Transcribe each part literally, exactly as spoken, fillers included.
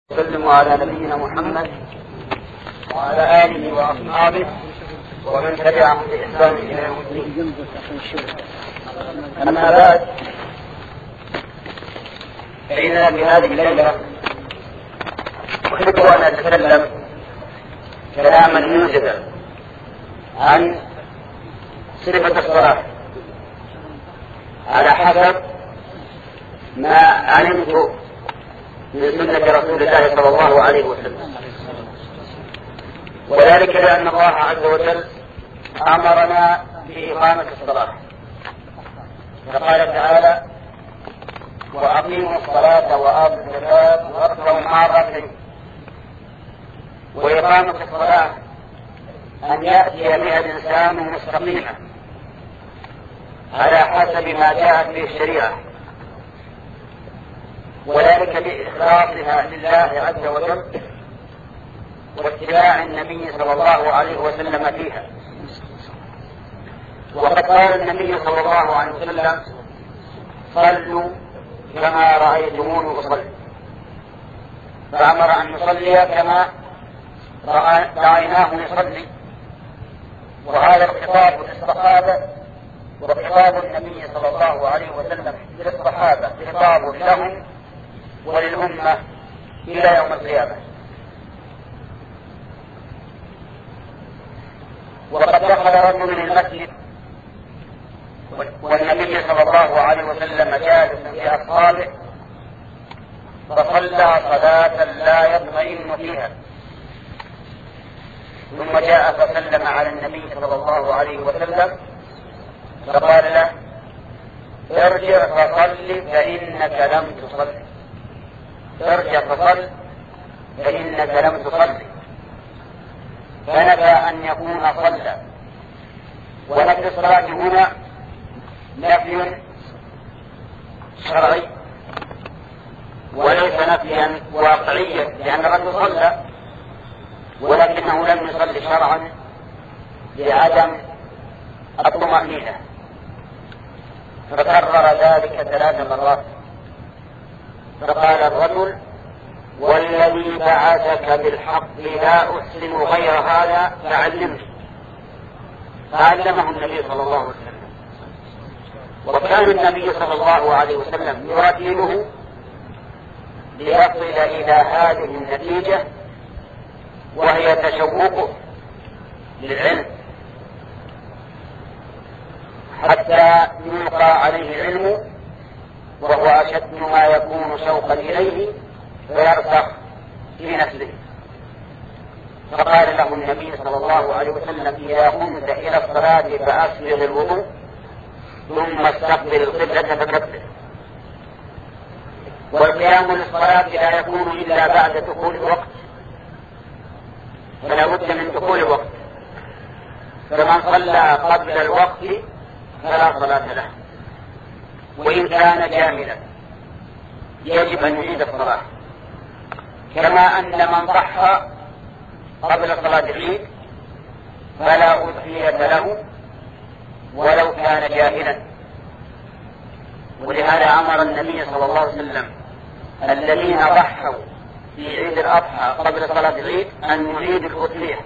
وسلم على نبينا محمد وعلى آله وأصحابه ومن تبعهم بإحسان إلى يوم الدين. أما بعد، فإننا في هذه الليلة أحب أن أتكلم كلاما موجزا عن صفة الصلاة على حسب ما علمت من سنة رسول الله صلى الله عليه وسلم، وذلك لأن الله عز وجل أمرنا بإقامة الصلاة، فقال تعالى: وأقيموا الصلاة وآتوا الزكاة واركعوا مع الراكعين. وإقامة الصلاة أن يأتي بها الإنسان مستقيما على حسب ما جاءت به الشريعة، وذلك بإخلاصها لله عز وجل واتباع النبي صلى الله عليه وسلم فيها. وقد قال النبي صلى الله عليه وسلم: صلوا كما رأيتموني أصلي، فأمر أن نصلي كما رأيناه يصلي. وهذا الخطاب للصحابة وخطاب النبي صلى الله عليه وسلم للصحابة خطاب لهم وللأمة إلى يوم القيامة. وقد دخل رجل من المسجد والنبي صلى الله عليه وسلم جالس في أصحابه، فصلى صلاة لا يطمئن فيها، ثم جاء فسلم على النبي صلى الله عليه وسلم فقال له: ارجع فصل فإنك لم تصل، ارجع فصل فإنك لم تصل. فنفى أن يكون صلى، ونفي الصلاة هنا نفي شرعي وليس نفيا واقعيا، لأن الرجل صلى ولكنه لم يصلي شرعا لعدم الطمأنينة، فكرر ذلك ثلاث مرات. فقال الرجل: والذي بعثك بالحق لا أحسن غير هذا فعلمني، فعلمه النبي صلى الله عليه وسلم. وكان النبي صلى الله عليه وسلم يرتبه ليصل إلى هذه النتيجة، وهي تشوقه للعلم حتى يلقى عليه العلم، وهو أشد ما يكون شوقا إليه فيرسخ في نفسه. فقال له النبي صلى الله عليه وسلم: إذا قمت إلى الصلاة فأسبغ الوضوء ثم استقبل القبلة فكبر. والقيام للصلاة لا يكون إلا بعد دخول الوقت، فلا بد من دخول الوقت، فمن صلى قبل الوقت فلا صلاة له، وإن كان جاهلا يجب أن يعيد الصلاة. كما أن من ضحى قبل صلاة العيد فلا أضحية له ولو كان جاهلا. ولهذا أمر النبي صلى الله عليه وسلم الذين ضحوا في عيد الأضحى قبل صلاة العيد أن يعيدوا الأضحية،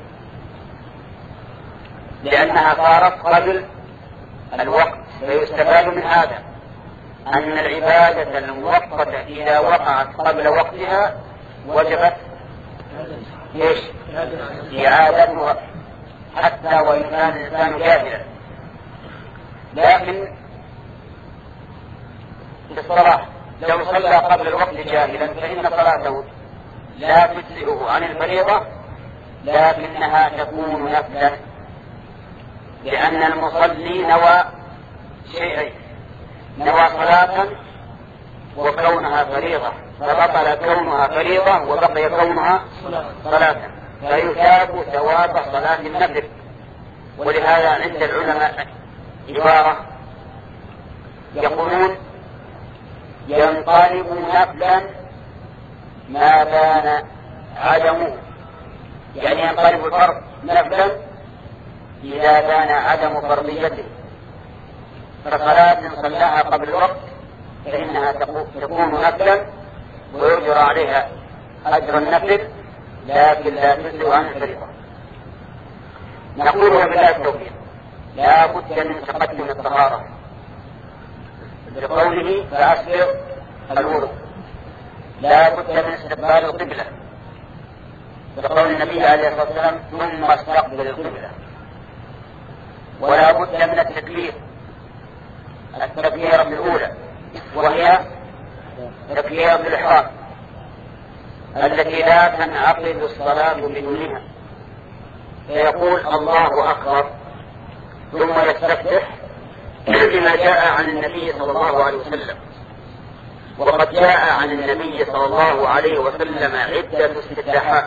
لأنها صارت قبل الوقت. فيستفاد من هذا أن العبادة المؤقتة إذا وقعت قبل وقتها وجبت إيش؟ إعادتها حتى وإن كان الإنسان جاهلا. لكن الصلاة لو صلى قبل الوقت جاهلا فإن صلاته لا تجزئه عن الفريضة، لكنها تكون نفلا، لأن المصلي نوى شيئين: نوى صلاة وكونها فريضة، فبطل كونها فريضة وبقي كونها صلاة، فيثاب ثواب صلاة النفل. ولهذا عند العلماء عبارة يقولون: ينقلب نفلا ما كان عدمه، يعني ينقلب الفرض نفلا إذا كان عدم فرضيته. فصلاة صلاها قبل الوقت فإنها تكون نفلا ويجرى عليها أجر النفل لكن لا تسلو عن الفريضة. نقول وبالله التوفيق لا بد من تقدم الطهارة بقوله فأسبغ الوضوء، لا بد من استقبال القبلة بقول النبي عليه الصلاة والسلام ثم استقبل القبلة، ولا بد من التكبير التكبيرة الأولى وهي تكبيرة الإحرام التي لا تنعقد الصلاة بدونها، فيقول الله أكبر ثم يستفتح بما جاء عن النبي صلى الله عليه وسلم. وقد جاء عن النبي صلى الله عليه وسلم عدة استفتاحات،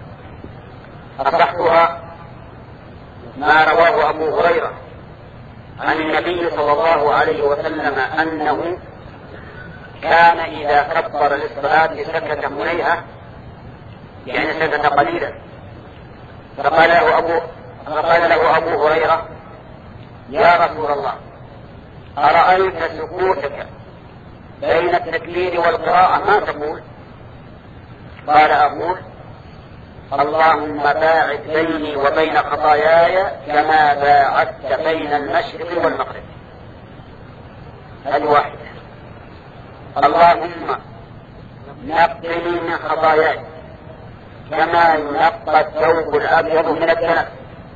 أصحها ما رواه أبو هريرة عن النبي صلى الله عليه وسلم أنه كان إذا كبر للصلاة سكت هنيهة، يعني سكت قليلا، فقال له أبو, فقال له أبو هريرة يا رسول الله أرأيت سكوتك بين التكبير والقراءة ما تقول؟ قال أقول اللهم باعد بيني وبين خطاياي كما باعدت بين المشرق والمغرب. هذه واحدة. اللهم نقني من خطاياي كما ينقى الثوب الأبيض من الدنس.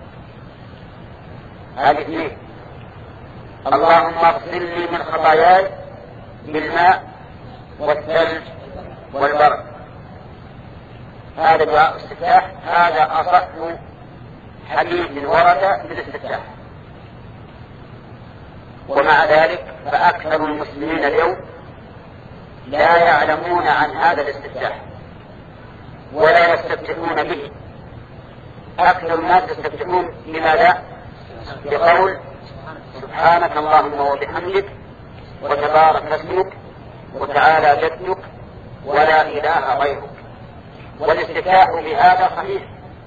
هذه اثنين. اللهم اغسلني من خطاياي بالماء والثلج والبرد. هذا دعاء الاستفتاح، هذا أصح حديث ورد في الاستفتاح. ومع ذلك فأكثر المسلمين اليوم لا يعلمون عن هذا الاستفتاح ولا يستفتحون به. أكثر الناس يستفتحون بماذا؟ بقول سبحانك اللهم وبحمدك وتبارك اسمك وتعالى جدك ولا إله غيرك. والاستفتاح بهذا صحيح،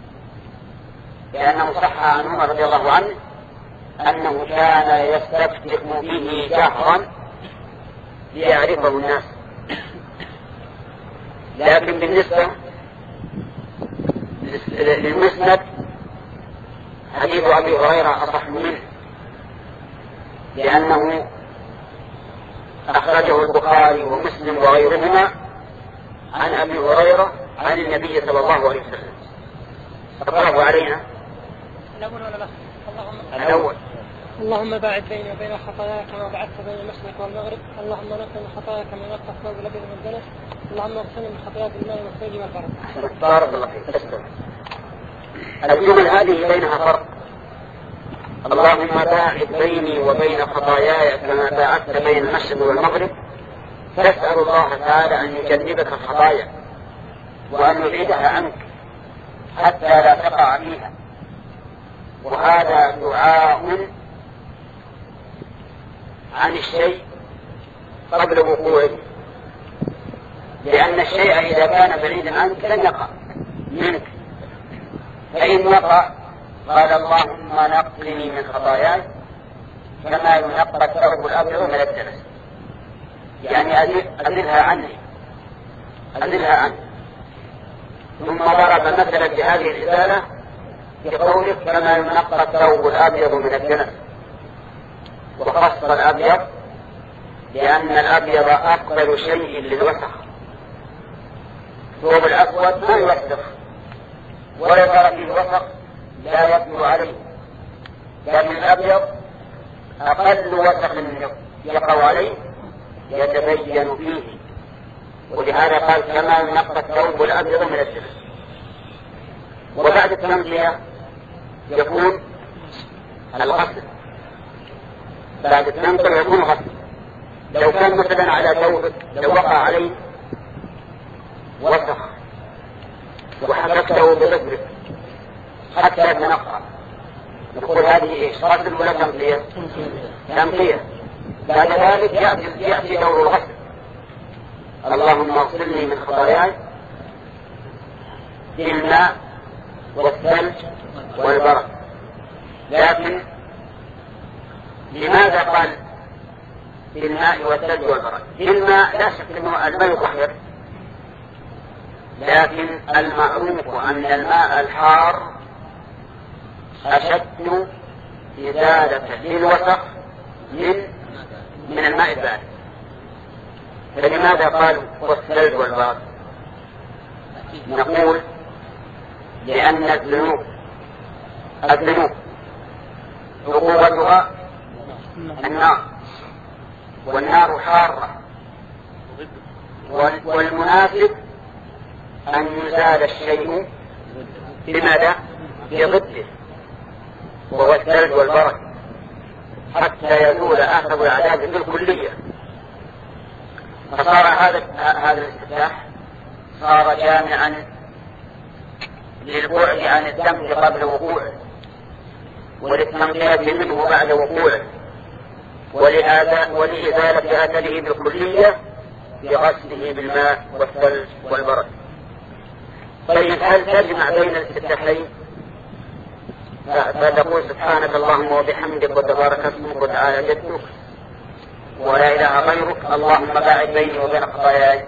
لأنه صح عن عمر رضي الله عنه أنه كان يستفتح به جهرا ليعرفه الناس. لكن بالنسبة للمسند حديث أبي هريرة أصح منه، لأنه أخرجه البخاري ومسلم وغيرهما عن أبي هريرة عن النبي صلى الله عليه وسلم. أقرأه علينا الأول ولا لا؟ الأول. اللهم باعد بيني وبين خطاياي كما بعدت بين المشرق والمغرب. اللهم نقني من خطاياي كما ينقى الثوب الأبيض من الدنس. اللهم اغسلني من خطاياي بالماء والثلج والبرد. بارك الله فيك. تسلم. الجمل هذه بينها فرق. اللهم باعد بيني وبين خطاياي كما باعدت بين المشرق والمغرب، فاسأل الله تعالى أن يجنبك الخطايا وأن يبعدها عنك حتى لا تقع فيها. وهذا دعاء عن الشيء قبل وقوعه، لأن الشيء إذا كان بعيدا عنك لن يقع منك، فإن وقع قال اللهم نقني من خطاياي كما ينقى الثوب الأبيض من الدنس، يعني أزلها عني أزلها عني. ثم ضرب مثلا بهذه الرسالة بقوله كما ينقى الثوب الأبيض من الدنس، وخص الأبيض لأن الأبيض أقبل شيء للوسخ. الثوب الأسود ما يوسخ ولا يرى فيه وسخ لا يقدر عليه، لكن الأبيض أقل وسخ يقع عليه يتبين فيه، ولهذا قال كما ينقى الثوب الأبيض من الدنس. وبعد التنقية يكون الغسل، بعد التنقية يكون غسل. لو كان مثلا على ثوبك لو وقع عليه وسخ وحركته بغسلك حتى يتنقى، نقول هذه ايش؟ غسل ولا تنقية؟ تنقية. بعد ذلك يأتي, يأتي دور الغسل. اللهم اغسلني من خطاياي بالماء والثلج والبرد. لكن لماذا قال بالماء والثلج والبرد؟ بالماء لا شك أنه الماء يطهر، لكن المعروف أن الماء الحار أشد إزالة للوسخ من من الماء البارد. فلماذا قالوا والثلج والبرد؟ نقول لأن الذنوب الذنوب عقوبتها النار، والنار حارة، والمناسب أن يزال الشيء بماذا؟ بضده، وهو الثلج والبرد، حتى يزول آخر العذاب بالكلية. فصار هذا هذا الاستفتاح صار جامعا للبعد عن الذنب قبل وقوعه، وللتنقية منه بعد وقوعه، ولإزالة أثره بالكلية بغسله بالماء والثلج والبرد. طيب هل تجمع بين الاستفتاحين؟ فتقول سبحانك اللهم وبحمدك وتبارك اسمك وتعالى جدك ولا إله غيرك اللهم باعد بيني وبين خطاياي،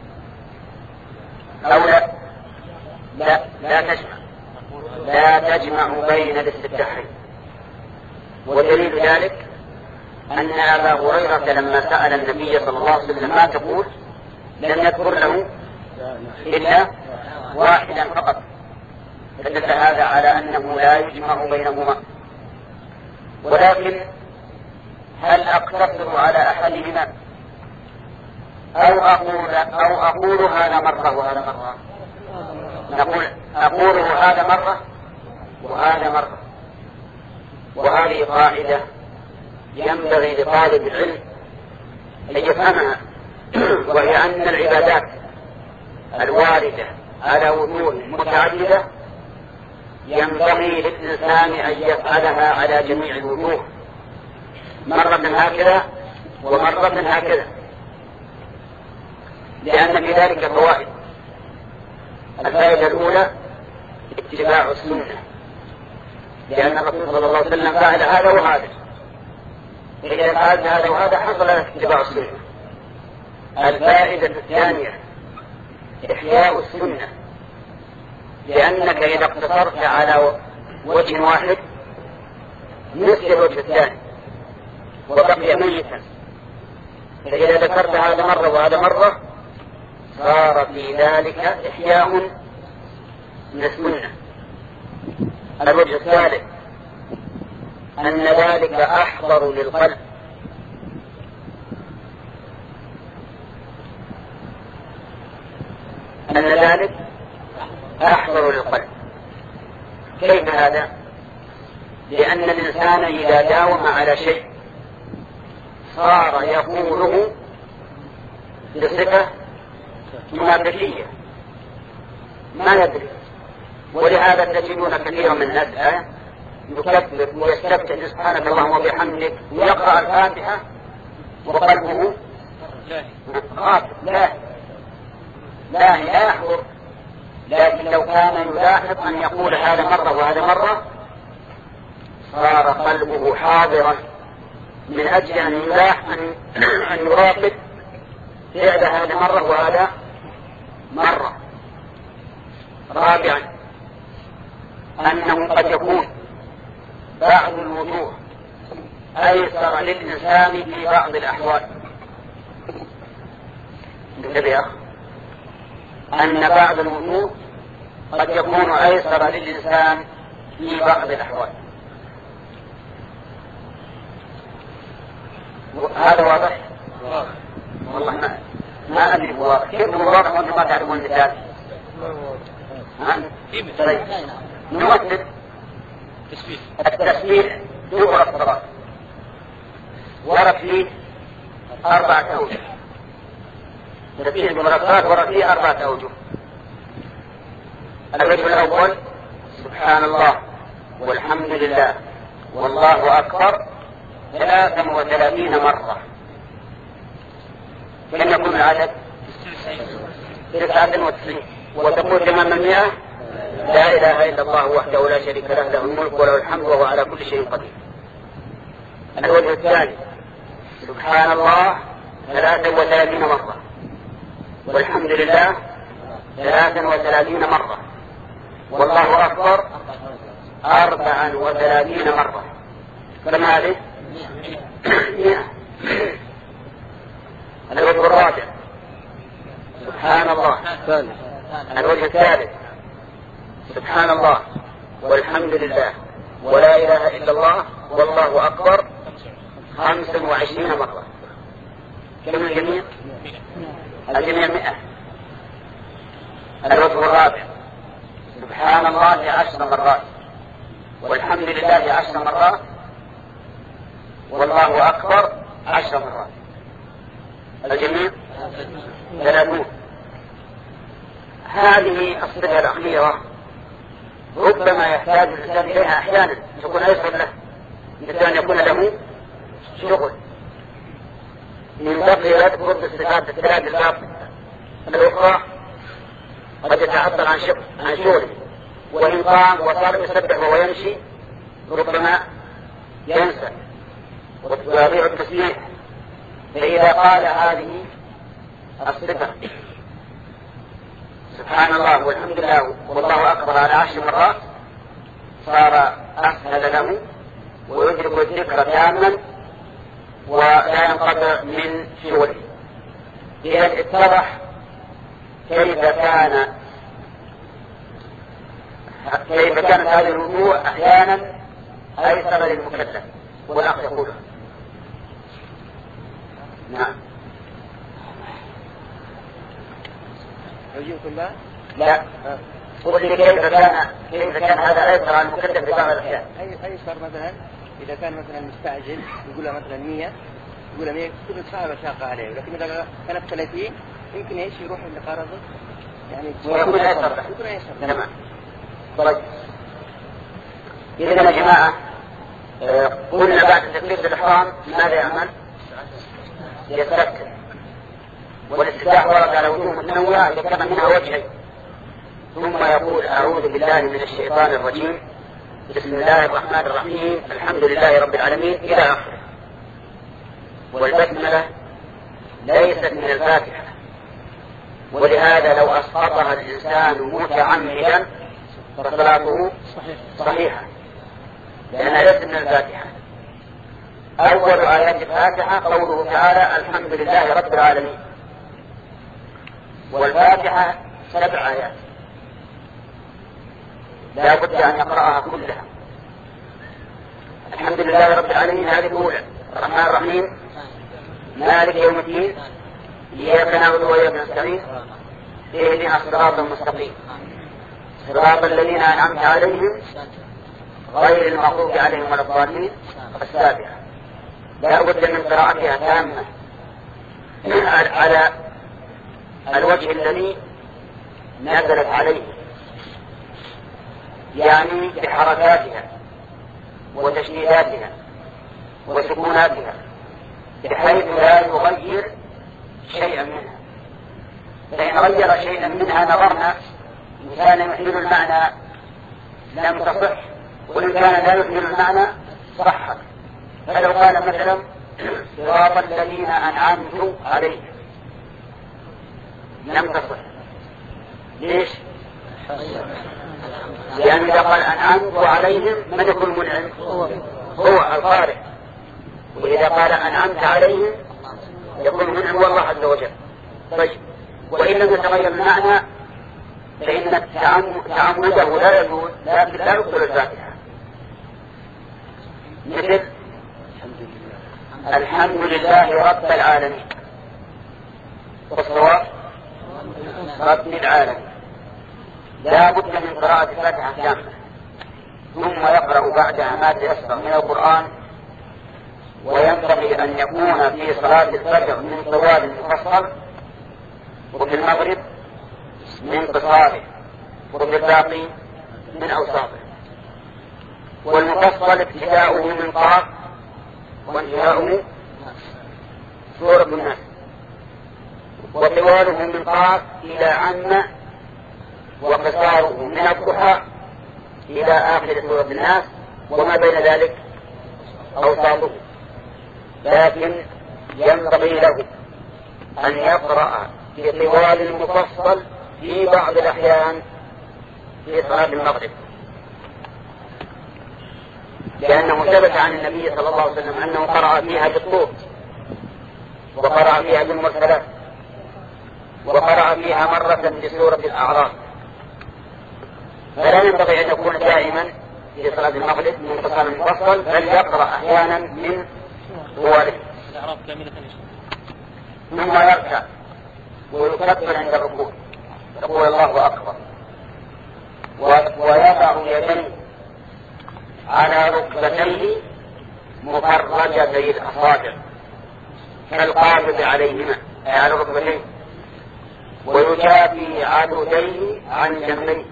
أو لا لا لا تجمع لا تجمع بين الاستفتاحين. ودليل ذلك أن أبا هريرة لما سأل النبي صلى الله عليه وسلم ما تقول لم يذكر له إلا واحدا فقط، فدل هذا على أنه لا يجمع بينهما. ولكن هل أقتصر على أحدهما أو أقول أو أقول هذا مرة وهذا مرة؟ نقول أقوله هذا مرة وهذا مرة. وهذه قاعدة ينبغي لطالب العلم أن يفهمها، وهي أن العبادات الواردة على وجوه متعددة ينبغي للإنسان أن يفعلها على جميع الوجوه، مرة هكذا ومرة هكذا، لأن في ذلك فوائد. الفائدة الأولى اتباع السنة، لأن الرسول صلى الله عليه وسلم فعل هذا وهذا، إذا فعلت هذا وهذا حصل لك اتباع السنة. الفائدة الثانية إحياء السنة، لأنك إذا اقتصرت على وجه واحد نسي الوجه الثاني وبقي ميتا، فإذا ذكرت هذا مرة وهذا مرة صار في ذلك إحياء من السنة. الوجه الثالث أن ذلك أحضر للقلب، أن ذلك أحضر للقلب. كيف هذا؟ لأن الإنسان إذا داوم على شيء صار يقوله بصفة منافقية ما يدري، ولهذا تجدون كثيرا من الناس الآن يكبر ويستفتح سبحانك اللهم وبحمدك ويقرأ الفاتحة وقلبه غافل لا لا لا يحضر. لكن لو كان يلاحظ أن يقول هذا مرة وهذا مرة صار قلبه حاضرا، من أجل أن يلاح أن يراقب فعل هذا مرة وهذا مرة. رابعا أنه قد يكون بعض الوجوه أيسر للإنسان في بعض الأحوال. انتبه أن بعض الوجوه قد يكون أيسر للإنسان في بعض الأحوال. هذا واضح؟ والله ما ما أدري واضح. كيف هو واضح وأنتم ما تعرفون المثال؟ طيب نمثل التسبيح دبر الصلاة ورد فيه أربعة أوجه. التسبيح دبر الصلاة ورد فيه أربعة أوجه. الوجه الأول سبحان الله والحمد لله والله أكبر ثلاثا وثلاثين مرة. كم يكون العدد؟ تسعة وتسعين. وتقول تمام المئة لا إله إلا الله وحده لا شريك له له الملك وله الحمد وهو على كل شيء قدير. الوجه الثاني سبحان الله ثلاثا وثلاثين مرة والحمد لله ثلاثا وثلاثين مرة، والله أكبر أربعا وثلاثين مرة، كم هذه؟ مئة. الوجه الرابع سبحان الله. الوجه الثالث سبحان الله والحمد لله ولا إله إلا الله والله أكبر خمسا وعشرين مرة. كم الجميع؟ الجميع مئة. الوجه الرابع سبحان الله عشر مرات والحمد لله عشر مرات والله أكبر عشر مرات. الجميع ثلاثون. هذه الصفة الأخيرة ربما يحتاج الإنسان إليها أحيانا، تكون أيسر له، مثل أن يكون له شغل من بقي يذكر بالصفات الثلاث الباقية الأخرى قد يتعطل عن شغل عن شغله، وإن قام وصار يسبح وهو يمشي ربما ينسى ويضيع التسبيح. فإذا قال هذه الصفة سبحان الله والحمد لله والله أكبر على عشر مرات صار أسهل له ويدرك الذكر تاما ولا ينقطع من شغله. إذا اتضح كيف كان كيف كانت هذه الوضوء أحيانا أيسر للمكلف. والأخ يقوله نعم. يجيكم لا؟ لا. قل لي كيف كان كيف كان هذا أيسر على المكلف في بعض الأحيان؟ أي أيسر مثلا إذا كان مثلا مستعجل يقول مثلا مية يقول مية كل صعبة شاقة عليه، لكن إذا كانت ثلاثين يمكن إيش يروح اللي قارضه يعني يكون أيسر. يكون أيسر. تمام. طيب. إذا يا جماعة قلنا بعد تكبيرة الإحرام ماذا يعمل؟ يتركز، والاستفتاح ورد على وجوه متنوعة ذكر منها وجهين، ثم يقول أعوذ بالله من الشيطان الرجيم بسم الله الرحمن الرحيم الحمد لله رب العالمين إلى آخره. والبسملة ليست من الفاتحة، ولهذا لو أسقطها الإنسان متعمدا فصلاته صحيحة لأنها ليست من الفاتحة. أول آيات الفاتحة قوله تعالى الحمد لله رب العالمين، والفاتحة سبع آيات لا بد أن يقرأها كلها. الحمد لله رب العالمين هذه الأولى، الرحمن الرحيم مالك يوم الدين إياك نعبد وإياك نستعين اهدنا الصراط المستقيم صراط الذين أنعمت عليهم غير المغضوب عليهم ولا الضالين. السابعة لا بد من قراءتها تامة على الوجه الذي نزلت عليه، يعني بحركاتها وتشديداتها وسكوناتها بحيث لا يغير شيئا منها. فإن غير شيئا منها نظرنا إن كان يحيل المعنى لم تصح، وإن كان لا يحيل المعنى صحت. فلو قال مثلا صراط الذين أنعمت عليهم لم تصح. ليش؟ لأن إذا قال أنعمت عليهم من يكون منعم؟ هو القارئ. وإذا قال أنعمت عليهم يكون منعم هو الله عز وجل. طيب، وإن لم يتغير المعنى فإن تعمده لا يجوز، لكن لا يقبل الفاتحة. مثل الحمد لله رب العالمين، والصواب رب العالمين. لا بد من قراءة الفاتحة كاملة، ثم يقرأ بعدها ما تيسر من القرآن. وينبغي أن يكون في صلاة الفجر من طوال مفصل، وفي المغرب من قصاره، وفي الباقي من أوساطه. والمفصل ابتداؤه من قاف وانتهاؤه سورة الناس، وطواله من قاف إلى عم، وقصاره من الضحى إلى آخر سورة الناس، وما بين ذلك أوساطه. لكن ينبغي له أن يقرأ في طوال المفصل في بعض الأحيان في صلاة المغرب، لأنه ثبت عن النبي صلى الله عليه وسلم أنه قرأ فيها بالطور، وقرأ فيها بالمرسلات، وقرأ فيها مرة بسورة الأعراف. فلا ينبغي أن يكون دائما في صلاة المغرب منتصف مفصل، بل يقرأ أحيانا من طوال ثم يركع ويكبر عند الركوع، يقول الله أكبر، ويضع يديه على ركبتيه مفرجتي الأصابع كالقابض عليهما على ركبتيه، ويجافي عضديه عن جنبيه،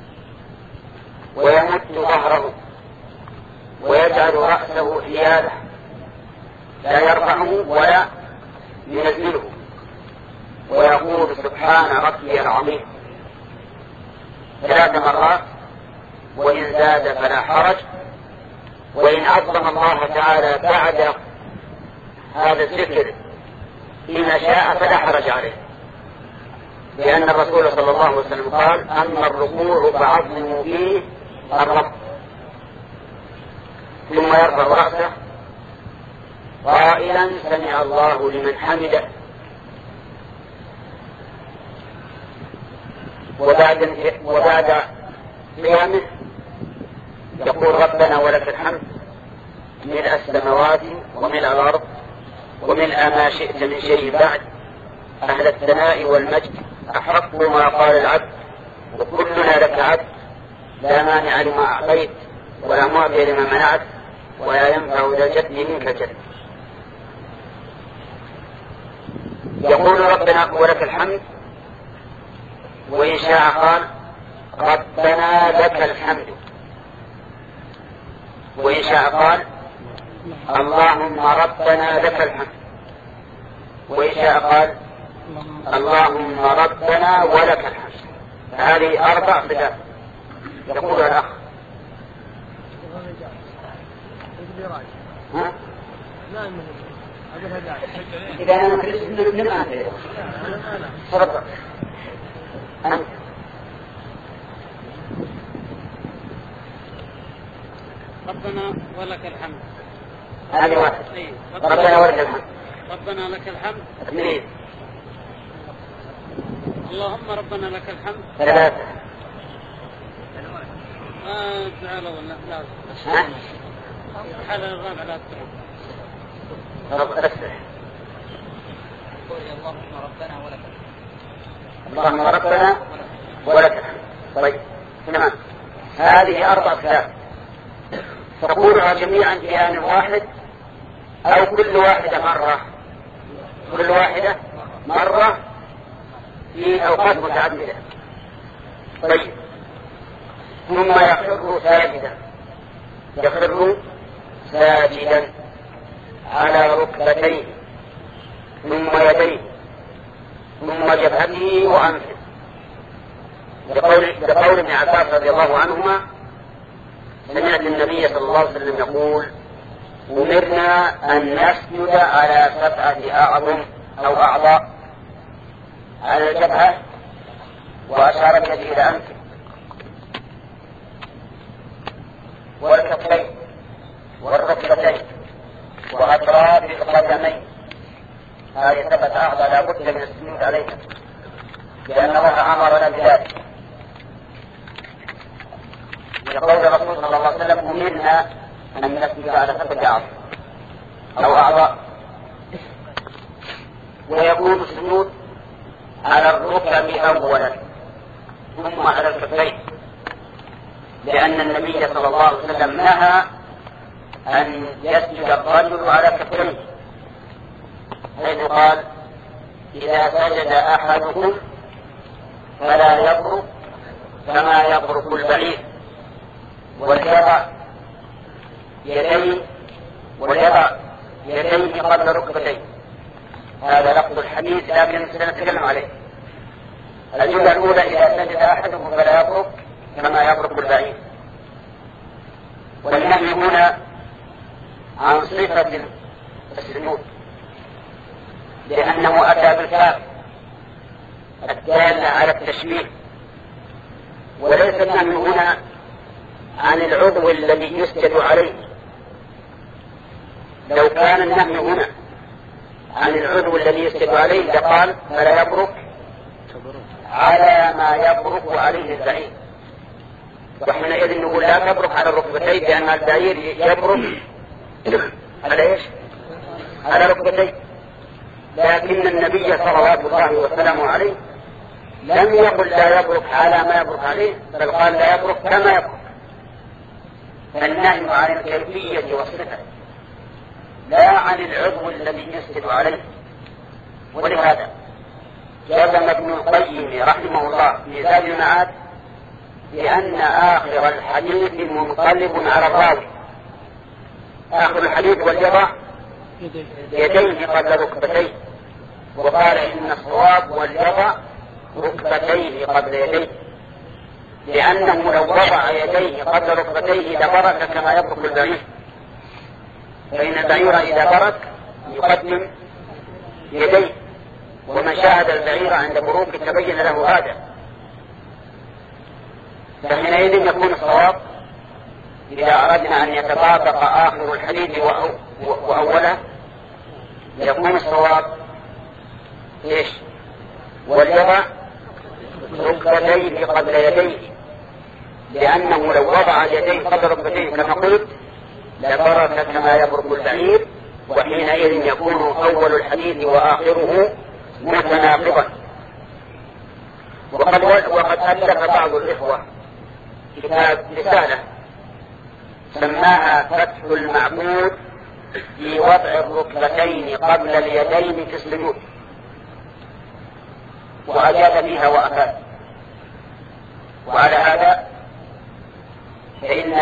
ويمد ظهره، ويجعل رأسه حياله لا يرفعه ولا ينزله، ويقول سبحان ربي العظيم ثلاث مرات، وإن زاد فلا حرج، وإن عظم الله تعالى بعد هذا الذكر إن شاء فلا حرج عليه، لأن الرسول صلى الله عليه وسلم قال أما الركوع فعظموا فيه الرب، ثم يرفع رأسه قائلا سمع الله لمن حمده، وبعد وبعد قيامه يقول ربنا ولك الحمد ملء السماوات وملء الأرض وملء ما شئت من شيء بعد، أهل الثناء والمجد أحق ما قال العبد، وكلنا لك عبد، لا مانع لما أعطيت ولا معطي لما منعت، ولا ينفع ذا الجد منك الجد. يقول ربنا ولك الحمد، وإن شاء قال ربنا لك الحمد، وإن شاء قال اللهم ربنا لك الحمد، وإن شاء قال اللهم ربنا ولك الحمد. هذه أربع صفات يقول الأخ. ها؟ إذا أنا كنت من أنت تفضل أنت. ربنا ولك الحمد. هذه واحد. ربنا ولك الحمد. ربنا لك الحمد. اثنين. اللهم ربنا لك الحمد. ثلاثة. ما تعالوا ولا لا؟ ها؟ هذا الرابع لا تقول. رب أسرع. اللهم ربنا ولك الحمد. اللهم ربنا ولك الحمد. طيب تمام. هذه أربع صفات تقولها جميعا في آن واحد أو كل واحدة مرة، كل واحدة مرة في أوقات متعددة. طيب ثم يخر ساجدا، يخر ساجدا على ركبتيه ثم يديه ثم جبهته وأنفه، لقول ابن عباس رضي الله عنهما سمعت النبي صلى الله عليه وسلم يقول أمرنا أن نسجد على سبعة أعظم أو أعضاء، على الجبهة وأشار بيده إلى أنفه والكفين والركبتين وأطراف القدمين. هذه سبعة أعضاء لا بد من السجود عليها، لأن الله أمرنا بذلك. يقول الرسول صلى الله عليه وسلم أمرنا أن نسجد على سبعة أعضاء أو أعضاء، ويكون السجود على الركب أولا ثم على الكفين، لأن النبي صلى الله عليه وسلم نهى أن يسجد الرجل على كفيه، حيث قال إذا سجد أحدكم فلا يبرك كما يبرك البعير، وليضع يديه وليضع يديه قبل ركبتيه. هذا لفظ الحديث لكن سنتكلم عليه. الجملة الأولى إذا سجد أحدكم فلا يبرك كما يبرك البعير، والنهي هنا عن صفة السجود، لأنه أتى بالكاف الدالة على التشبيه، وليس النهي هنا عن العضو الذي يسجد عليه. لو كان النهي هنا عن العضو الذي يسجد عليه لقال فلا يبرك على ما يبرك عليه البعير، وحينئذ نقول لا تبرك على الركبتين لأن البعير يبرك على ايش؟ على ركبتين. لكن النبي صلوات الله وسلامه عليه لم يقل لا يبرك على ما يبرك عليه، بل قال لا يبرك كما يبرك. فالنهي عن الكيفية والصفة لا عن العضو الذي يسجد عليه. ولهذا جزم ابن القيم رحمه الله في زاد المعاد بأن آخر الحديث منقلب على الراوي. آخر الحديث واليضع يديه قبل ركبتيه، وقال إن الصواب واليضع ركبتيه قبل يديه، لأنه لو وضع يديه قبل ركبتيه لبرك كما يبرك البعير، فإن البعير إذا برك يقدم يديه، ومن شاهد البعير عند بروك تبين له هذا. فحينئذ يكون الصواب إذا أردنا أن يتطابق آخر الحديث وأوله يكون الصواب إيش؟ واليضع ركبتيه قبل يديه، لأنه لو وضع يديه قبل ركبتيه كما قلت لبرك كما يبرك البعير، وحينئذ يكون أول الحديث وآخره متناقضا. وقد وقد ألف بعض الإخوة كتاب رسالة سماها فتح المعبود في وضع الركبتين قبل اليدين في السجود، وأجاب فيها وأفاد. وعلى هذا فإن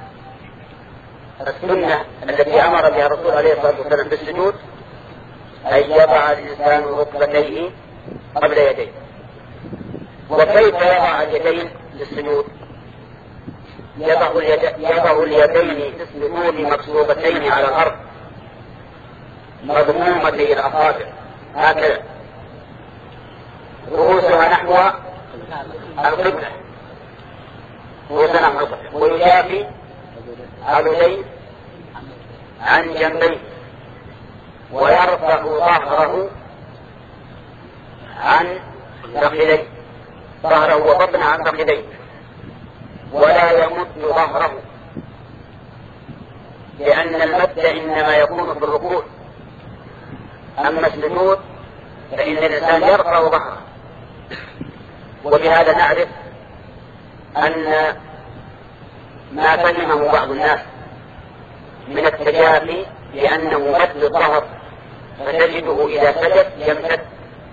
السنة التي أمر بها الرسول عليه الصلاة والسلام في السجود أن يضع الإنسان ركبتيه قبل يديه. وكيف يضع اليدين للسجود؟ يضع, اليد... يضع اليدين في السجود مكسوبتين على الأرض مضمومتي الأصابع هكذا، رؤوسها نحو القبلة، رؤوسها نحو القبلة، ويجافي عضدين عن جنبيه، ويرفع ظهره عن فخذيه، ظهره وبطنه عن فخذيه، ولا يمد ظهره، لأن المد إنما يكون في الركوع. أما السجود فإن الإنسان يرفع ظهره. وبهذا نعرف أن ما فهمه بعض الناس من التجافي لأنه مد الظهر، فتجده إذا سجد يمتد.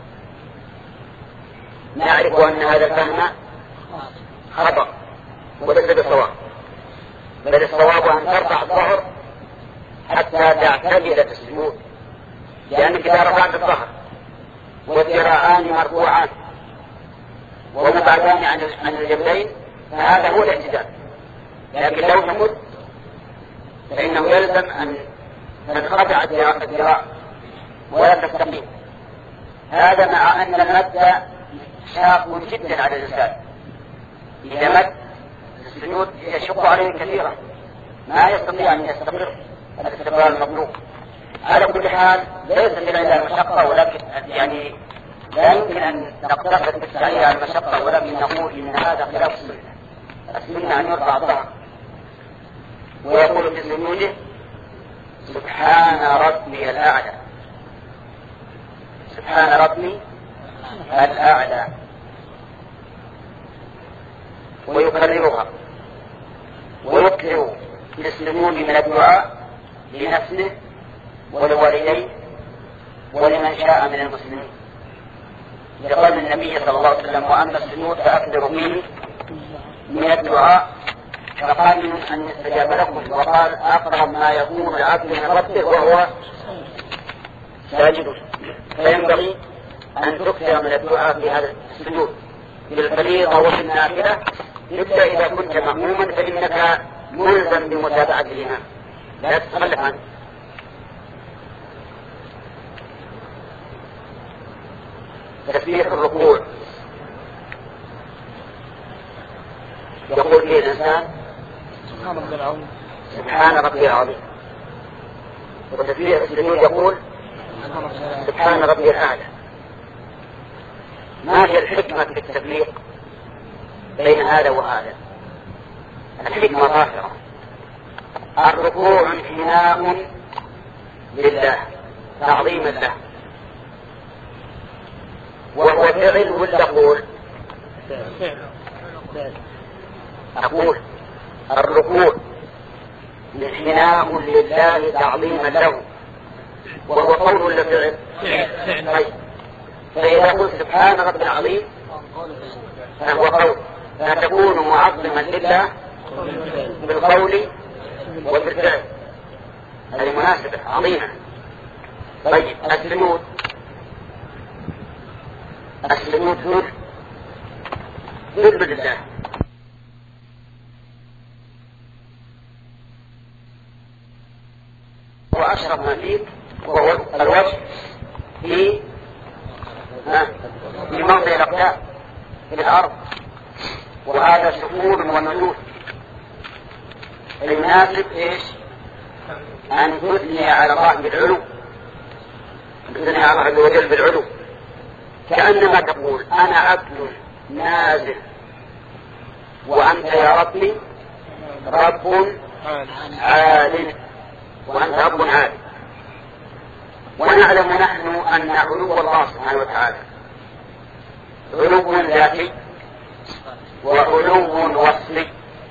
نعرف أن هذا الفهم خطأ وليس بالصواب، بل الصواب أن ترفع الظهر حتى تعتدل في السجود، لأنك إذا رفعت الظهر والذراعان مرفوعان ومبعدان عن الجنبين فهذا هو الاعتدال. لكن لو تمد فإنه يلزم أن تنخدع الذراع ولا تستقيم. هذا مع أن المد شاق جدا على الإنسان، إذا مد السجود يشق عليه كثيرا ما يستطيع أن يستقر الاستقرار المطلوب. على كل حال ليست إلا المشقة، ولكن يعني لا يمكن أن نقتصر بالتعليل على المشقة، ولكن نقول إن هذا خلاف السنة. السنة أن يرفع الظهر ويقول في سجوده سبحان ربي الأعلى، سبحان ربي الأعلى، ويكررها ويكثر في السجود من الدعاء لنفسه ولوالديه ولمن شاء من المسلمين، لقول النبي صلى الله عليه وسلم وأما السجود فأكثر فيه من الدعاء فقال أن يستجاب لكم، وقال أقرب ما يكون العبد من ربه وهو ساجد. فينبغي أن تكثر من الدعاء في هذا السجود في الفريضة وفي النافلة، إلا إذا كنت مأموما فإنك ملزم بمتابعة الإمام لا تتخلف عنه. تسبيح الركوع يقول فيه الإنسان سبحان ربي العظيم سبحان ربي العظيم، وتسبيح السجود يقول سبحان ربي الأعلى. ما هي الحكمة في التفريق بين هذا وهذا؟ الحكمة ظاهرة. الركوع انحناء لله تعظيما له، وهو فعل ولا قول؟ أقول الركوع انحناء لله تعظيما له، وهو قول ولا فعل؟ طيب، فإذا قلت سبحان ربي العظيم فهو قول، فتكون معظما لله بالقول وبالفعل، هذه مناسبة عظيمة. طيب السجود، السجود ذل ذل لله، وأشرف ما فيك وهو الوجه في في موضع الأقدام في الأرض، وهذا سكون ونزول. المناسب إيش؟ أن تثني على الله بالعلو، تثني على الله عز وجل بالعلو، كأنما تقول أنا عبد نازل وأنت يا ربي رب عال، وأنت رب عال. ونعلم نحن أن علو الله سبحانه وتعالى علو ذاتي وعلو وصفي،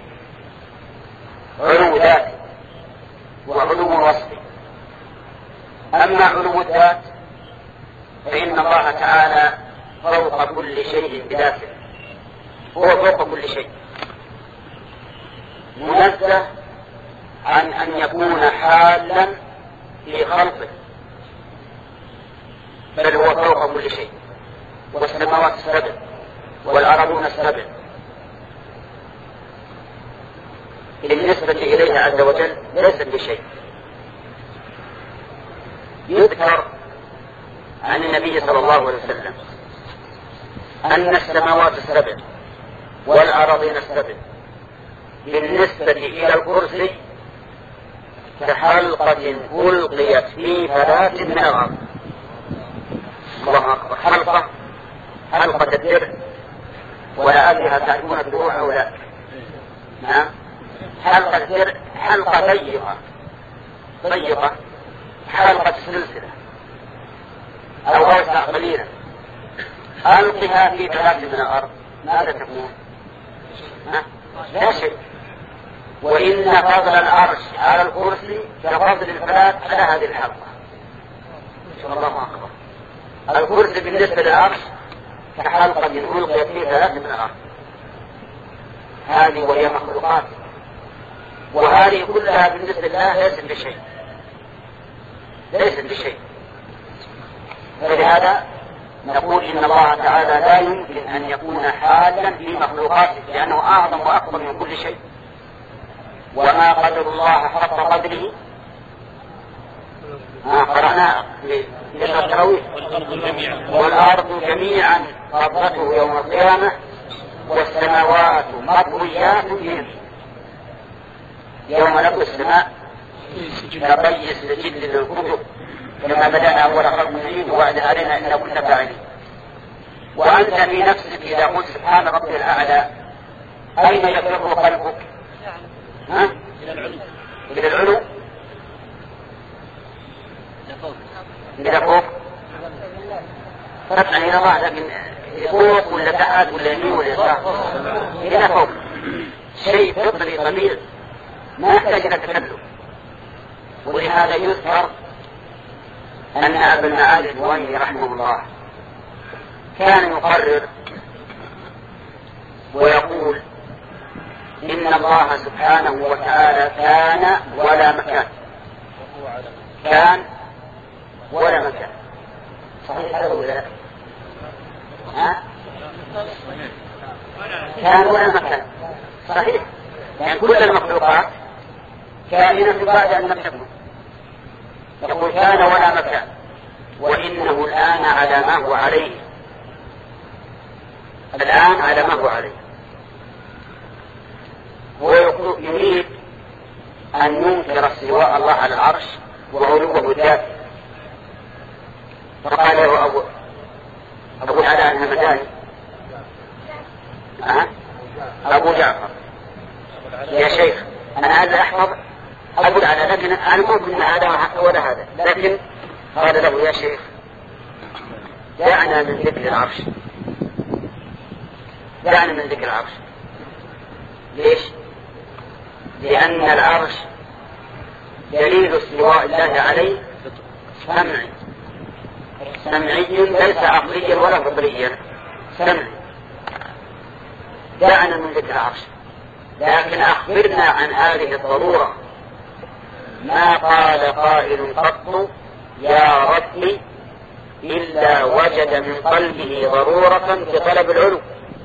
علو ذاتي وعلو وصفي. أما علو الذات فإن الله تعالى فوق كل شيء بذاته، هو فوق كل شيء، منزه عن أن يكون حالا في خلقه، بل هو فوق كل شيء. والسماوات السبع والأرضون السبع بالنسبة إليه عز وجل ليست بشيء. يذكر عن النبي صلى الله عليه وسلم أن السماوات السبع والأرضين السبع بالنسبة إلى الكرسي كحلقة ألقيت في فلاة من الأرض. الله أكبر. حلقة حلقة الدرع، ولا أدري تعرفون الدروع أو لا؟ نعم، حلقة الدرع حلقة ضيقة ضيقة حلقة السلسلة أو أوسع قليلا، ألقها في فلاة من الأرض ماذا تكون؟ لا شيء. وإن فضل العرش على الكرسي كفضل الفلاة على هذه الحلقة. الله أكبر. الكرسي بالنسبة للعرش كحلقة ألقيت في فلاة من الأرض، هذه وهي مخلوقات، وهذه كلها بالنسبة لله ليست بشيء، ليست بشيء. فلهذا نقول إن الله تعالى لا يمكن أن يكون حالا في مخلوقاته، لأنه أعظم وأكبر من كل شيء. وما قدر الله حق قدره ما قرأنا في التراويح، والأرض جميعا قبضته يوم القيامة والسماوات مطويات بيمينه. يوم نطوي السماء كطي السجل للكتب كما بدأنا أول خلق نعيد وعد علينا إن كنا فاعلين. وأنت في نفسك إذا قلت سبحان ربي الأعلى أين يفر قلبك؟ ها؟ إلى العلو، إلى فوق، طبعا إلى الله، لكن فوق ولا تحت ولا يمين ولا يسار، إلى فوق، شيء فطري طبيعي ما يحتاج إلى تكلم. ولهذا يذكر أن أبا المعالي الجويني رحمه الله كان يقرر ويقول إن الله سبحانه وتعالى كان ولا مكان، كان ولا مكان. صحيح هذا ولا لا؟ ها؟ كان ولا مكان، صحيح. يعني كل المخلوقات كائنة بعد أن لم تكن. يقول كان ولا مكان، وإنه الآن على ما هو عليه الآن على ما هو عليه. هو يريد أن ينكر استواء الله على العرش وعلوه الذاتي، فقال له أبو أبو العلاء الهمداني أه؟ أبو جعفر يا شيخ أنا هذا أحفظ أقول على، لكن أنا مو من هذا ولا هذا، لكن قال له يا شيخ دعنا من ذكر العرش، دعنا من ذكر العرش. ليش؟ لأن العرش دليل استواء الله عليه سمعي سمعي ليس عقليا ولا فطريا، سمعي. دعنا من ذكر العرش، لكن أخبرنا عن هذه الضرورة. ما قال قائل قط يا ربي إلا وجد من قلبه ضرورة في طلب العلو.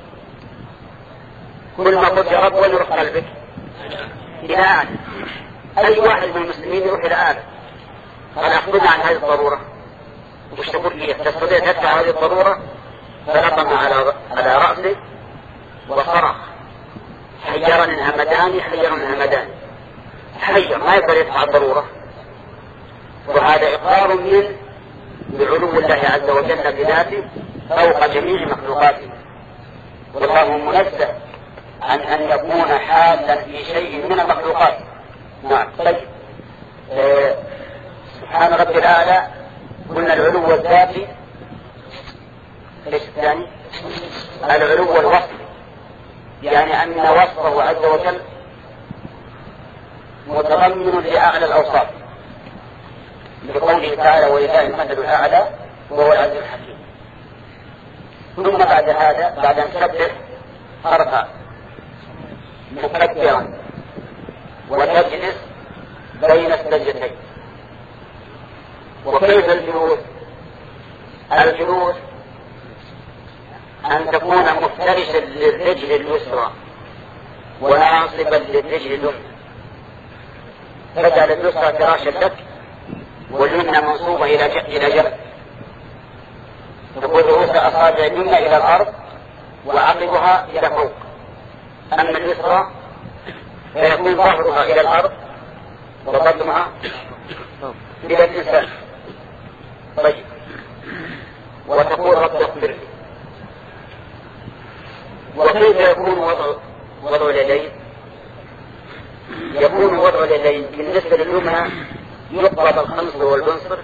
كل ما قلت يا رب وين يروح قلبك؟ إلى أعلى. أي واحد من المسلمين يروح إلى أعلى. قال أخبرنا عن هذه الضرورة، وش تقول لي؟ تستطيع تدفع هذه الضرورة؟ فلطم على على رأسه وصرخ حيرني الهمداني حيرني الهمداني، حير ما يقدر يدفع الضرورة. وهذا إقرار من بعلو الله عز وجل بذاته فوق جميع مخلوقاته، والله منزه عن أن يكون حالا في شيء من المخلوقات. نعم. طيب آه سبحان ربي الأعلى قلنا العلو الذاتي، ايش الثاني؟ العلو الوصفي، يعني أن وصفه عز وجل متضمن لأعلى الأوصاف، لقوله تعالى ولله المثل الأعلى وهو العزيز الحكيم. ثم بعد هذا بعد أن تكبر ارفع مكبرا وتجلس بين السجدتين. وكيف الجلوس؟ الجلوس أن تكون مفترشا للرجل اليسرى وناصبا للرجل اليمنى، تجعل اليسرى فراشا لك واليمنى منصوبة إلى إلى جنب، تقول رؤوس أصابع اليمنى إلى الأرض وعقبها إلى فوق، أما اليسرى فيكون ظهرها إلى الأرض وقدمها إلى الإنسان. طيب وتقول رب اغفر لي. وكيف يكون وضع وضع اليدين؟ يكون وضع اليدين بالنسبة لليمنى يقبض الخنصر والبنصر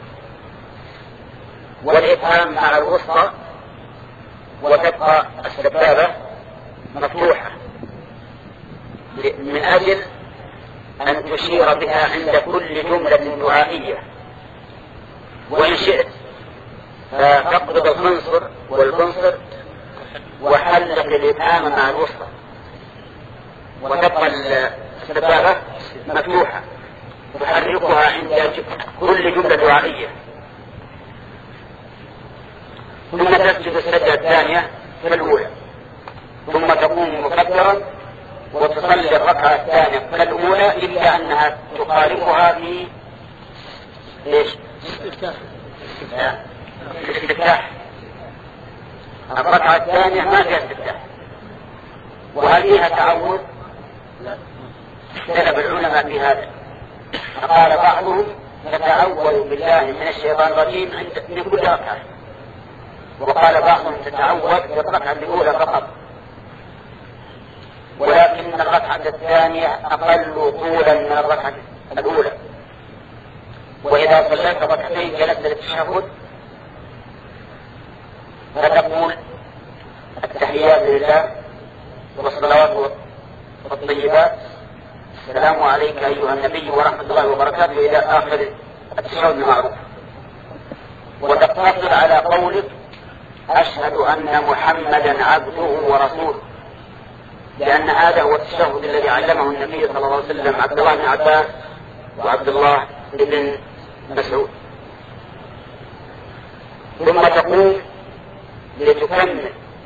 والإبهام مع الوسطى، وتبقى السبابة مفتوحة من أجل أن تشير بها عند كل جملة دعائية. وإن شئت فتقبض الخنصر والبنصر وحلق الإبهام مع الوسطى، وتبقى السبابة مفتوحة تحركها عند كل جملة دعائية. ثم تسجد السجدة الثانية كالأولى، ثم تقوم مكبرا وتصلي الركعة الثانية كالأولى، إلا أنها تخالفها في ليش؟ الاستفتاح. الركعة الثانية ما فيها استفتاح، وهل فيها تعوذ؟ اختلف العلماء في هذا، فقال بعضهم تتعوذ بالله من الشيطان الرجيم عند من كل ركعة، وقال بعضهم تتعوذ في الركعة الأولى فقط، ولكن الركعة الثانية أقل طولا من الركعة الأولى. وإذا صليت ركعتين جلست للتشهد فتقول التحيات لله والصلوات والطيبات، السلام عليك أيها النبي ورحمة الله وبركاته، إلى آخر التشهد المعروف، وتقتصر على قولك أشهد أن محمدا عبده ورسوله، لأن هذا هو التشهد الذي علمه النبي صلى الله عليه وسلم عبد الله بن عباس وعبد الله بن مسعود. ثم تقوم لتكمل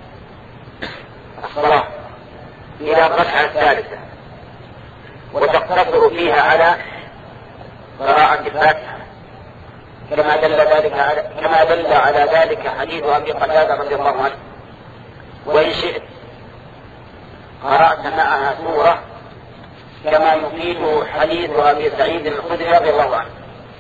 الصلاة إلى الركعة الثالثة، وتقتصر فيها على قراءة الفاتحة، كما دل ذلك على كما دل على ذلك حديث أبي قتادة رضي الله عنه وإن شئت قرأت معها سورة كما يفيد حديث أبي سعيد الخدري رضي الله عنه،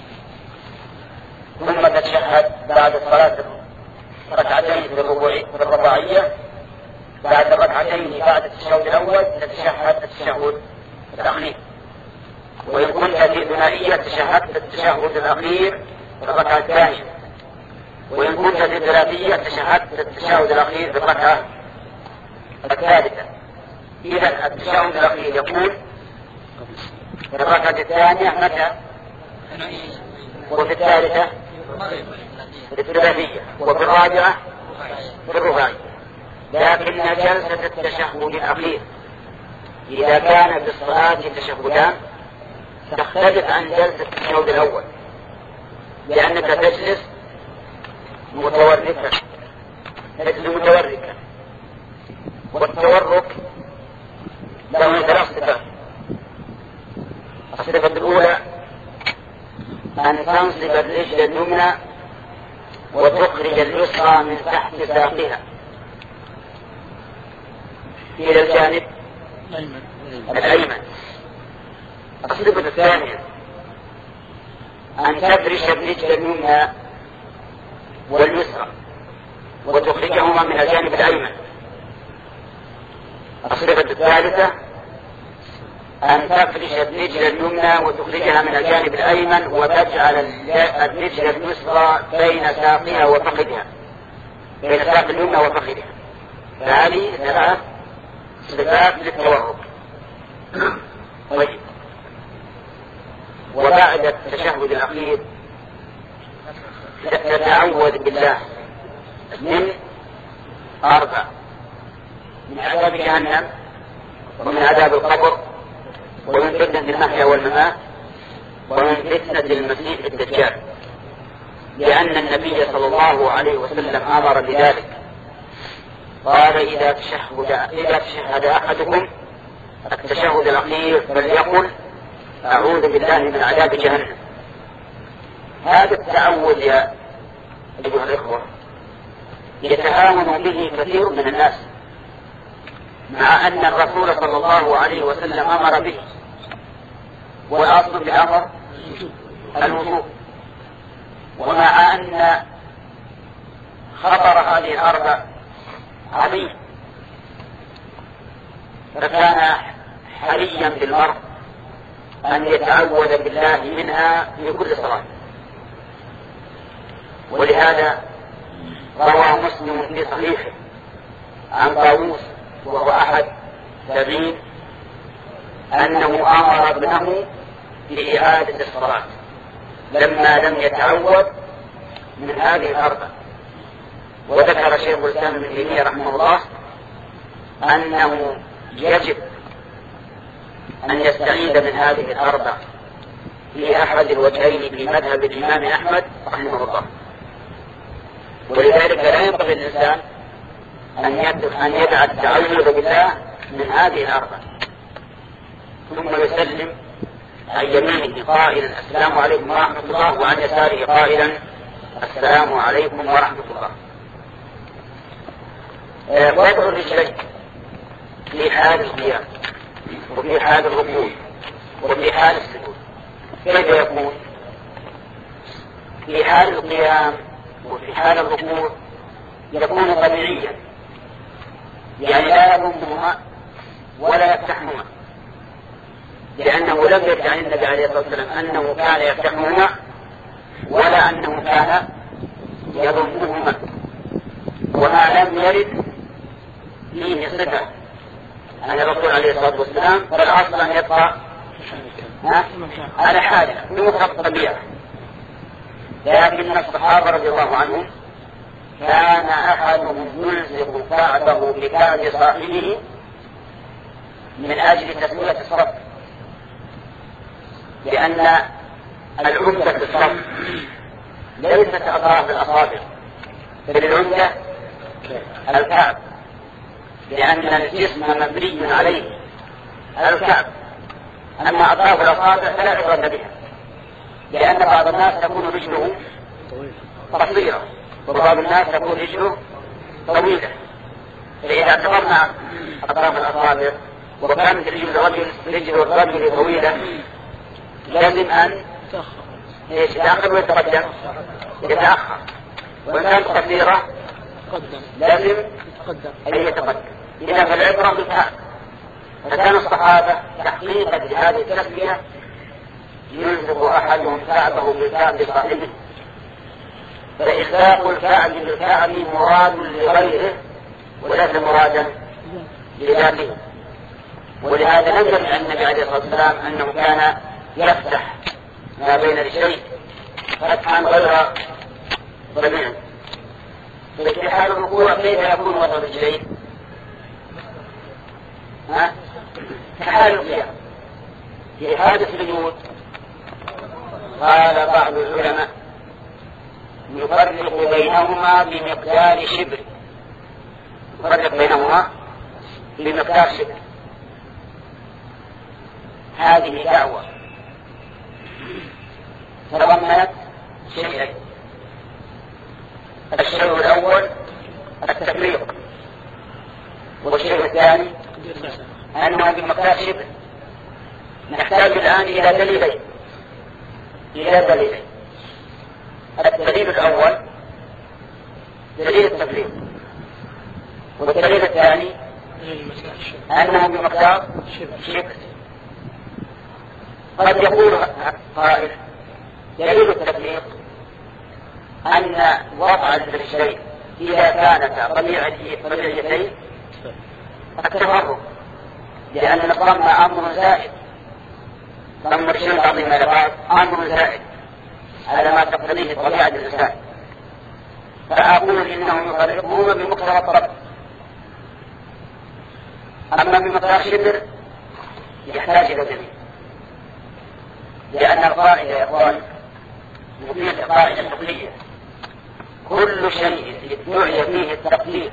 ثم تتشهد بعد الصلاة ركعتين في الرباعية، بعد الركعتين بعد التشهد الأول تتشهد التشهد الأخير، وإن كنت في ثنائية تشهدت التشهد الأخير في الركعة الثانية، وإن كنت في ثلاثية تشهدت التشهد الأخير في الركعة الثالثة. إذا التشهد الأخير يكون في الركعة الثانية متى؟ وفي الثالثة في الثلاثية، وفي الرابعة في الرباعية. لكن جلسة التشهد الأخير إذا كان في الصلاة تشهدان تختلف عن جلسة التشهد الأول، لأنك تجلس متوركا تجلس متوركا والتورك له ثلاث صفات. الصفة الأولى أن تنصب الرجل اليمنى وتخرج اليسرى من تحت ساقها إلى الجانب الأيمن. الصفة الثانية أن تفرش الرجل اليمنى واليسرى وتخرجهما من الجانب الأيمن. الصفة الثالثة أن تفرش الرجل اليمنى وتخرجها من الجانب الأيمن وتجعل الرجل اليسرى بين ساقها وفخذها، بين ساق اليمنى وفخذها. فهذه ثلاث صفات للتورك. طيب، وبعد التشهد الأخير تتعوذ بالله من أربع: من عذاب جهنم، ومن عذاب القبر، ومن فتنة المحيا والممات، ومن فتنة المسيح الدجال، لأن النبي صلى الله عليه وسلم أمر بذلك. قال: إذا تشهد إذا تشهد أحدكم التشهد الأخير فليقل: أعوذ بالله من عذاب جهنم. هذا التعوذ يا أيها الإخوة يتهاون به كثير من الناس، مع أن الرسول صلى الله عليه وسلم أمر به، والأصل في الأمر الوجوب. ومع أن خطر هذه الأربع عظيم، فكان حريا بالمرء أن يتعوذ بالله منها في كل صلاة. ولهذا روى مسلم في صحيحه عن طاووس وهو أحد التابعين أنه أمر ابنه بإعادة الصلاة لما لم يتعوذ من هذه الأربع. وذكر شيخ الإسلام ابن تيمية رحمه الله أنه يجب أن يستعيد من هذه الأربع في أحد الوجهين في مذهب الإمام أحمد رحمه الله. ولذلك لا ينبغي الإنسان أن يدع التعوذ بالله من هذه الأربع ثم يسلم عن يمينه قائلا: السلام عليكم ورحمة الله، وعن يساره قائلا: السلام عليكم ورحمة الله. ويدعو الرجلين في حال القيام وفي حال الركوع وفي حال السجود. كيف يكون؟ في حال القيام وفي حال الركوع يكون طبيعيا، يعني لا يضمهما ولا يفتحهما، لأنه لم يرد عن النبي عليه الصلاة والسلام أنه كان يفتحهما ولا أنه كان يضمهما، وما لم يرد فيه صفة عن الرسول عليه الصلاة والسلام، فالأصل أن يبقى على حاله بمطلق الطبيعة. لكن الصحابة رضي الله عنهم كان أحدهم يلزق كعبه بكعب صاحبه من أجل تسوية الصف، لأن العمدة في الصف ليست أطراف الأصابع، بل العمدة الكعب، لأن الجسم مبني عليه الكعب. أما أطراف الأصابع فلا عبرة بها، لأن بعض الناس تكون رجله قصيرة وبعض الناس تكون رجله طويلة، فإذا اعتبرنا أطراف الأصابع وكانت رجل الرجل رجل الرجل طويلة لازم أن يتأخر ويتقدم يتأخر، وإن كانت قصيرة لازم أن يتقدم. إذا فالعبرة بالكعب. فكان الصحابة تحقيقا لهذه التسمية يلزق أحدهم كعبه بالكعب صاحبه، فإلزاق الكعب بالكعب مراد لغيره وليس مرادا لذاته. ولهذا لم يرد عن النبي عليه الصلاة والسلام أنه كان يفتح ما بين الشيء فتحا غير طبيعي. ففي حال الركوع كيف يكون وسط الشيء؟ ها؟ كحال القيام. في حادث السجود قال بعض العلماء يفرق بينهما بمقدار شبر، يفرق بينهما بمقدار شبر. هذه دعوة تضمنت شيئين: الشيء الأول التفريق، والشيء الثاني أنها بمقدار شبر. نحتاج الآن إلى دليلين إلى دليلين الدليل الأول دليل التفريق، والدليل الثاني أنها بمقدار شبر. قد يقول قائل دليل التفريق أن وضع الشيء إذا كانت طبيعتين التفرق، لأن الضم أمر زائد، ضم الشيء العظيم إلى بعض أمر زائد على ما تقتضيه طبيعة الإنسان. فأقول إنهم يفرقون بمقتضى الطبع. أما بمقدار شبر يحتاج إلى دليل، لأن القاعدة يا إخوان مفيدة، قاعدة فقهية: كل شيء يدعي فيه التقدير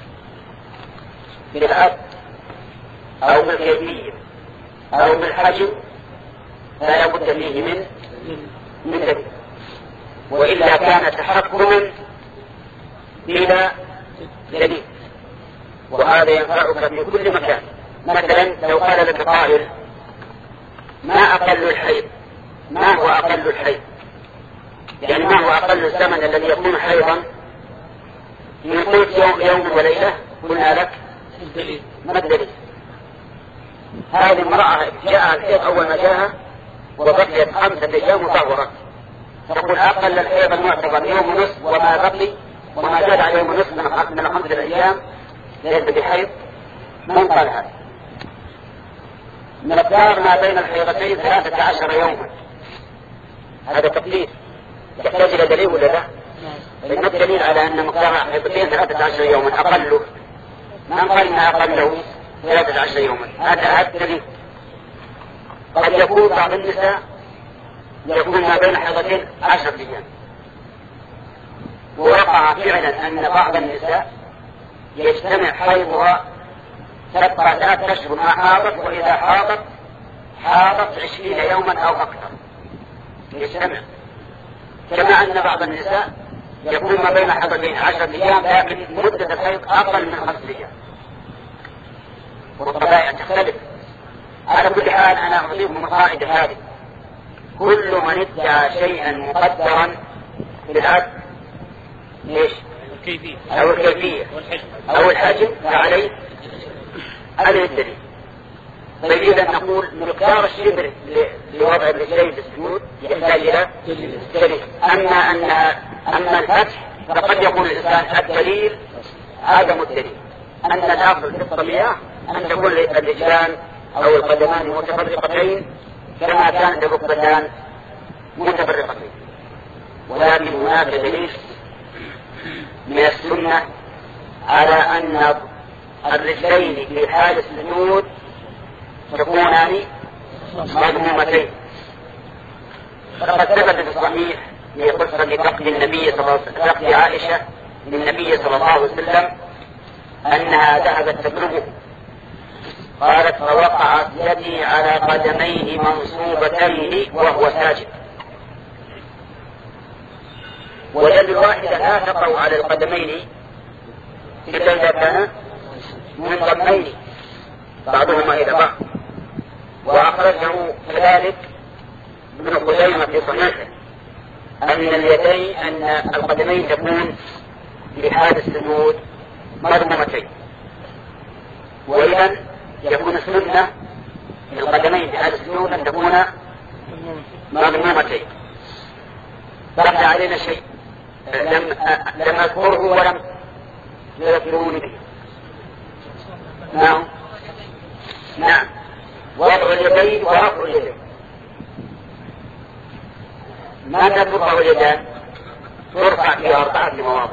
بالعد أو بالكيفية أو بالحجم فلا بد فيه من من دليل، وإلا كان تحكما بلا دليل. وهذا ينفعك في كل مكان. مثلا لو قال لك قائل ما أقل الحيض، ما هو أقل الحيض؟ يعني ما هو أقل الزمن الذي يكون حيضا؟ إن قلت يوم, يوم وليلة قلنا لك ما الدليل؟ هذه المرأة جاء الحيض أول ما جاءها وبقيت خمسة أيام وطهرت، تقول أقل الحيض المعتبر يوم ونصف، وما بقي وما زاد على يوم ونصف من خمسة الأيام ليس بحيض. من قال هذا؟ مقدار ما بين الحيضتين ثلاثة عشر يوما، هذا تقليد يحتاج إلى دليل ولا لا؟ فإن الدليل على أن مقدار الحيضتين ثلاثة عشر يوما أقله، ما قال إن أقله ثلاثة عشر يوما، هذا الدليل. قد يكون بعض النساء يكون ما بين حيضتين عشر أيام، ووقع فعلا أن بعض النساء يجتمع حيضها تبقى ثلاثة أشهر ما حاضت، وإذا حاضت حاضت عشرين يوما أو أكثر يجتمع. كما أن بعض النساء يكون ما بين حيضتين عشرة أيام لكن مدة الحيض أقل من خمسة أيام، والطبائع تختلف. على كل حال أنا أعطيكم القاعدة هذه: كل من ادعى شيئا مقدرا في العد ليش؟ أو الكيفية أو الحجم فعليه عليه الدليل. طيب إذا نقول مقدار الشبر لوضع الرجلين في السجود يحتاج إلى دليل. أما أن أما الفتح فقد يقول الإنسان الدليل عدم الدليل، أن الأصل في الطبيعة أن تكون الرجلان أو القدمان متفرقتين كما كانت الركبتان متفرقتين. ولكن هناك دليل من السنة على أن الرجلين في حال السجود تكونان مضمومتين. فقد ثبت في الصحيح في قصة لفقد النبي صلى الله عليه وسلم، فقد عائشة للنبي صلى الله عليه وسلم أنها ذهبت تبلغه، قالت فوقعت يدي على قدميه منصوبتين وهو ساجد، واليد الواحدة لا تقع على القدمين إلا إذا كان منضمين بعضهما إلى بعض. وأخرجه كذلك ابن خزيمة في صحيحه أن اليدين أن القدمين تكون في حال السجود مضمومتين، وإذا يكون السنة القدمين في حال السجود أن تكون مضمومتين. بقي علينا شيء لم لم أذكره ولم يذكروني به. نعم نعم وضع اليدين ورفع اليدين. ماذا ترفع اليدان؟ ترفع في أربعة مواضع: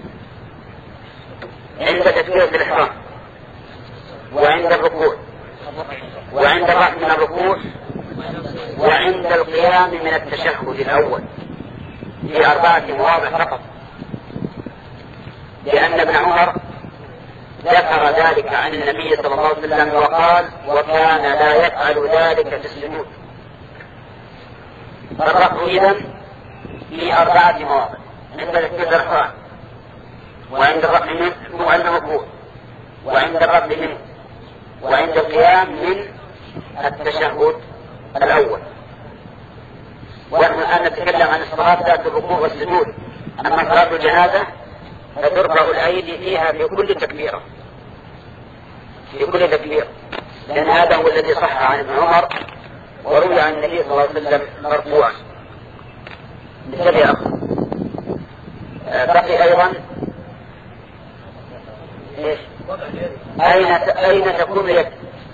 عند تكبيرة الإحرام، وعند الركوع، وعند الرفع من الركوع، وعند القيام من التشهد الأول، في أربعة مواضع فقط، لأن ابن عمر ذكر ذلك عن النبي صلى الله عليه وسلم وقال: وكان لا يفعل ذلك في السجود. فالرفع إذن في أربعة مواضع: عند تكبيرة الإحرام، وعند الرفع منه، وعند الركوع، وعند الرفع منه، وعند القيام من التشهد الأول. ونحن الآن نتكلم عن الصلاة ذات الركوع والسجود. أما صلاة الجنازة فترفع الأيدي فيها في كل تكبيرة، في كل تكبيرة، لأن هذا هو الذي صح عن ابن عمر وروي عن النبي صلى الله عليه وسلم مرفوعا. مثل يا أخي بقي أيضا إيش؟ أين أين تكون يد؟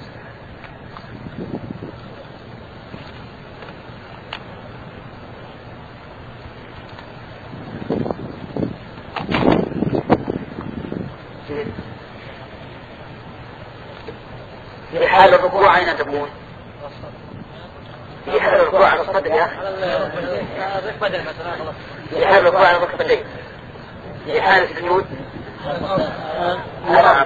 في حال الركوع أين تكون؟ في حال الركوع على الصدر يا أخي. في حال الركوع على الركبتين. في حال السجود الأرض.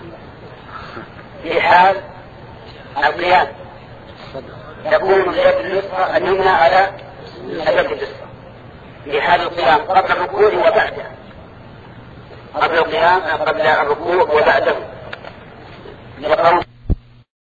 في حال القيام تكون اليد اليسرى اليمنى على اليد اليسرى. في حال القيام قبل الركوع وبعده، قبل القيام قبل الركوع وبعده.